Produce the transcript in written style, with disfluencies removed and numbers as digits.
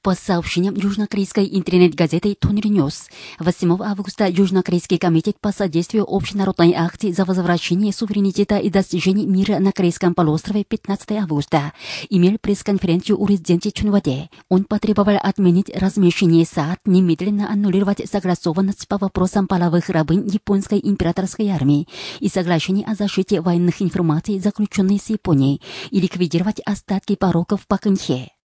По сообщениям южнокорейской интернет-газеты Тонри Ньюс, 8 августа Южнокорейский комитет по содействию общенародной акции за возвращение суверенитета и достижение мира на Корейском полуострове 15 августа имел пресс-конференцию у резиденции Чунваде. Он потребовал отменить размещение САД, немедленно аннулировать согласованность по вопросам половых рабынь японской императорской армии и соглашение о защите военных информаций, заключенной с Японией, и ликвидировать остатки пороков по Кынхе.